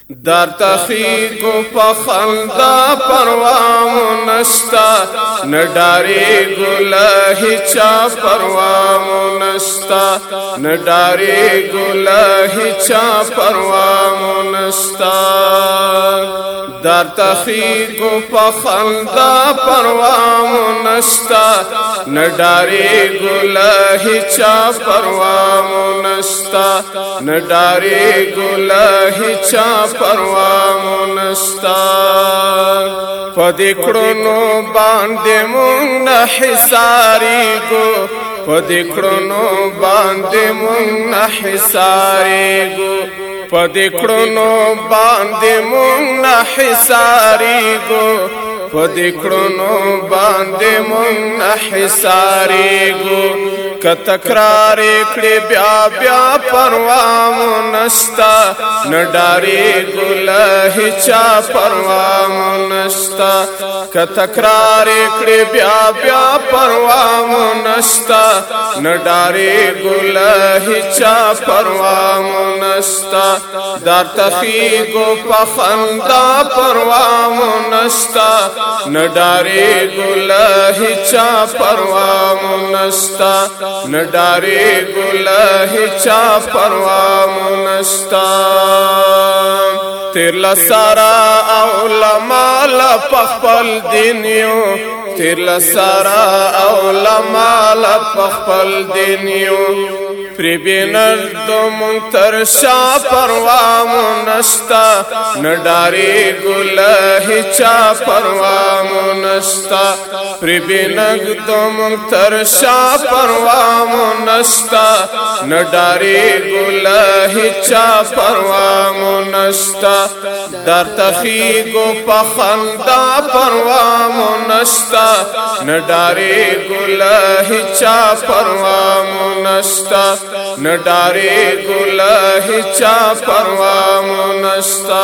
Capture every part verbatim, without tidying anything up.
در تخیگو پا خندا پروامو نشتا نداری گلہی چا پروامو نشتا نداری گلہی چا پروامو نشتا در تخیگو پا خندا پروامو نشتا نداری گلہی چا پروامو نشتا نداری گلہی چا پروامو نشتا پدی کڑنو باندے مونگ نحساری گو پدی کڑنو باندے مونگ نحساری گو پدی کڑنو باندے مونگ نحساری گو پدی کڑنو باندے مونگ نحساری گو کتکرار کڑی بیا بیا پروامو نشتا نداری گلہی چا پروامو نشتا کتکرار کڑی بیا بیا پروامو نشتا نداری گلہی چا پروامو نشتا در تخیگو پخندا پروامو نشتا نداری گلہی چا پروامو نشتا نداری گلہی چا پروامو نشتا تیر لسارا علماء لپخپل دینیو تیر لسارا علماء لپخپل دینیو پری بینر دو منتر شا پروامو نشتا نداری گلہی چا پروامو نشتا پری بینر دو منتر شا پروامو نشتا نداری گلہی چا پروامو نشتا در تخیگو پخندا پروامو نشتا نداری گلہی چا پروامو نشتا نداری گلہی چا پروامو نشتا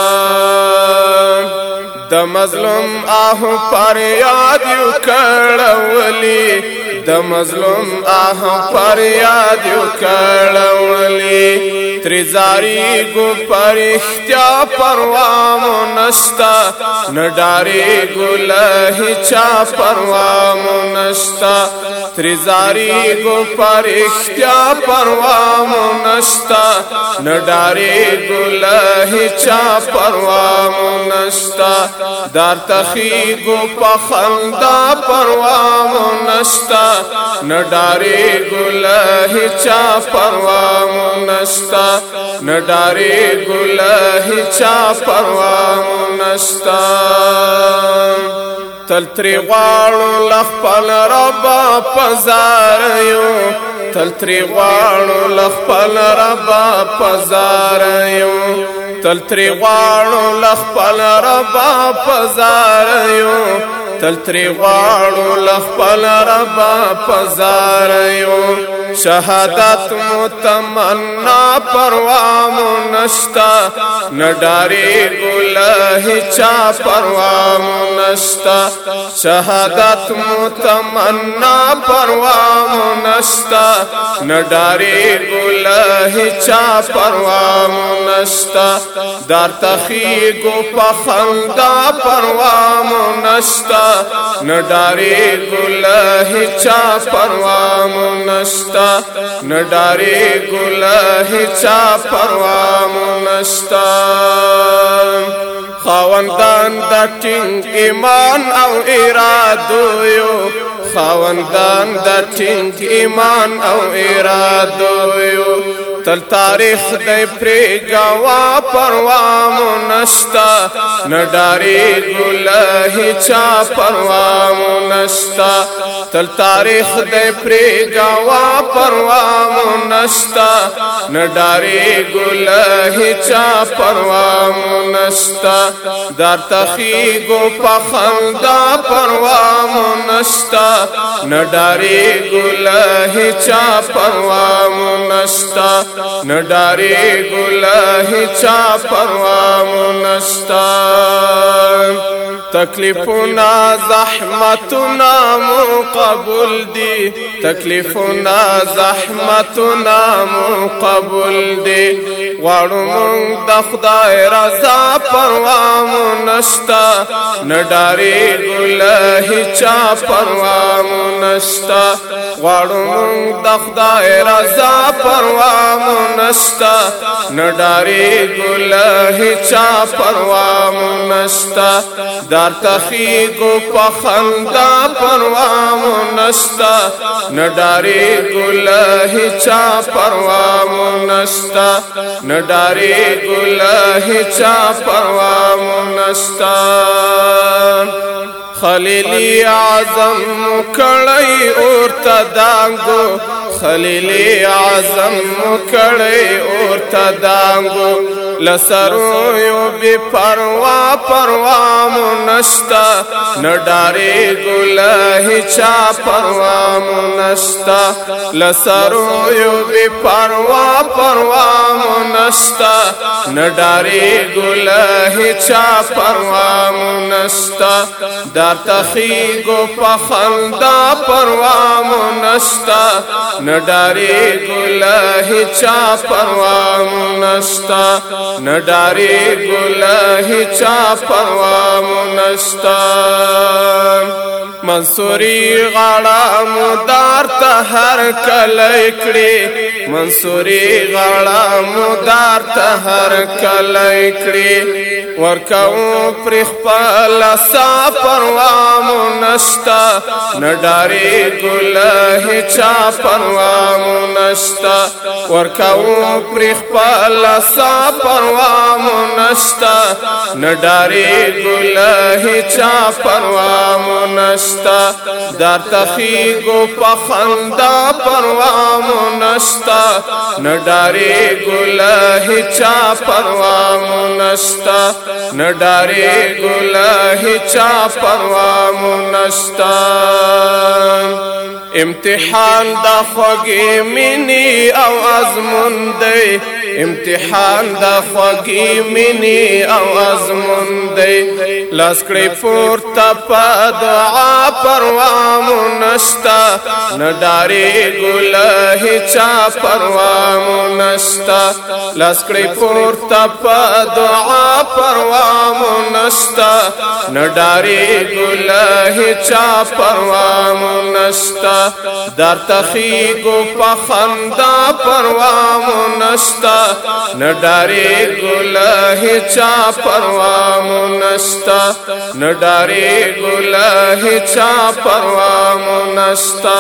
د مظلوم آہو پر یاد یو کڑولی د مظلوم آہو پر یاد یو کڑولی تریزاری گو پر اختیا پروامو نشتا نداری گلہی چا پروامو نشتا تریزاری گو پر اختیا پروامو نشتا نداری گلہی چا پروامو نشتا در تخیگو پخندا پروامو نشتا نداری گلہی چا پروامو نشتا نداری گلہی چا پروامو نشتا تل تری غواړو لخپل ربا پزاریو تل تری غواړو لخپل ربا پزاریو تل تری غواړو لخپل ربا پزاریو تل تری غواړو لخپل ربا پزاریو شهادت متمنا پروامو نشتا نداری گلہی چا پروامو نشتا شهادت متمنا پروامو نشتا نداری گلہی چا پروامو نشتا در تخیگو پخندا پروامو نشتا نداری گلہی چا پروامو نشتا نداری گلہی چا پروامو نشتا خاوندان دا ٹنگ ایمان او ارادو یو خاوندان دا ٹنگ ایمان او ارادو یو تل تاریخ دی پری گوا پروامو نشتا نداری گلہی چا پروامو نشتا تل تاریخ دی پری گوا پروامو نشتا نداری گلہی چا پروامو نشتا در تخیگو پخندا پروامو نشتا نداری گلہی چا پروامو نشتا نداری گلہی چا پروامو نشتا تکلیفنا زحمتنا مقبول دی تکلیفنا زحمتنا مقبول دی غواړو مونږ د خدای رضا پروا نشتا نډاری ګله چا پروا نشتا غواړو مونږ د خدای رضا پروا نشتا نډاری ګله چا پروا نشتا در تخیګو په خندا پروا نشتا نډاری ګله چا پروا نشتا نډاری ګله چا پروا نشتا خلیلی اعظم کړی اور تدانګو خلیلی اعظم کړی اور تدانګو لسرو یو بی پروا پروا نشتا نډاری ګله چا پروا نشتا لسرو یو بی پروا پروا نشتا نډاری ګله چا پروا نشتا در تخیګو په خندا پروا نشتا نډاری ګله چا پروا نشتا نډاری ګله چا پروا نشتا منصوري غاړه مدار ته هر کله کړي منصوري غاړه مدار ته هر کله کړي ورکو پر خپل سا پروا نشتا نډاری ګله چا پروا نشتا ورکو پر خپل سا پروا نشتا نډاری ګله چا پروا نشتا در تخیګو په خندا پروا نشتا نډاری ګله چا پروا نشتا نډاری ګله چا پروا نشتا امتحان د خوږې مینې او ازمون دی امتحان د خوږې مینې او ازمون دی لاس کړئ پورته په دعا پروا نشتا نډاری ګله چا پروا نشتا لاس کړئ پورته په دعا پروا نشتا نډاری ګله چا پروا نشتا در تخیګو په خندا پروا نشتا نډاری ګله چا پروا نشتا نډاری ګله چا پروا نشتا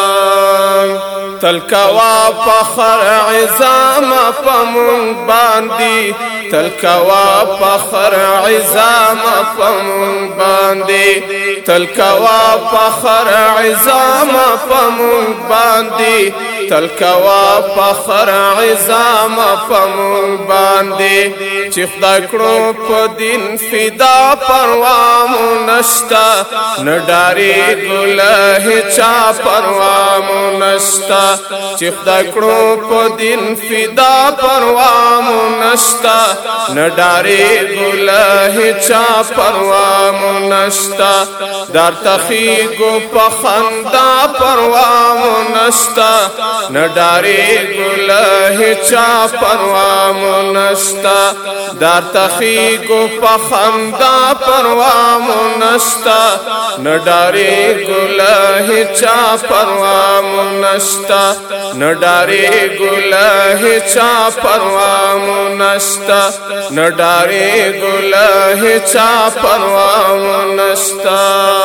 تلکوا فخر عظام پمون باندې تلکوا فخر عظام پمون باندې تلکوا فخر عظام پمون باندې تلکوا فخر عظام پمون باندې چې خدای کړو په دین فدا پروا نشتا نډاری ګله چا پروا نشتا چې خدای کړو په دین فدا پروا نشتا نډاری ګله چا پروا نشتا در تخیګو په خندا پروا نشتا نډاری ګله چا پروا نشتا در تخیګو په خندا پروا نشتا نډاری ګله چا پروا نشتا نډاری ګله چا پروا نشتا نډاری ګله چا پروا نشتا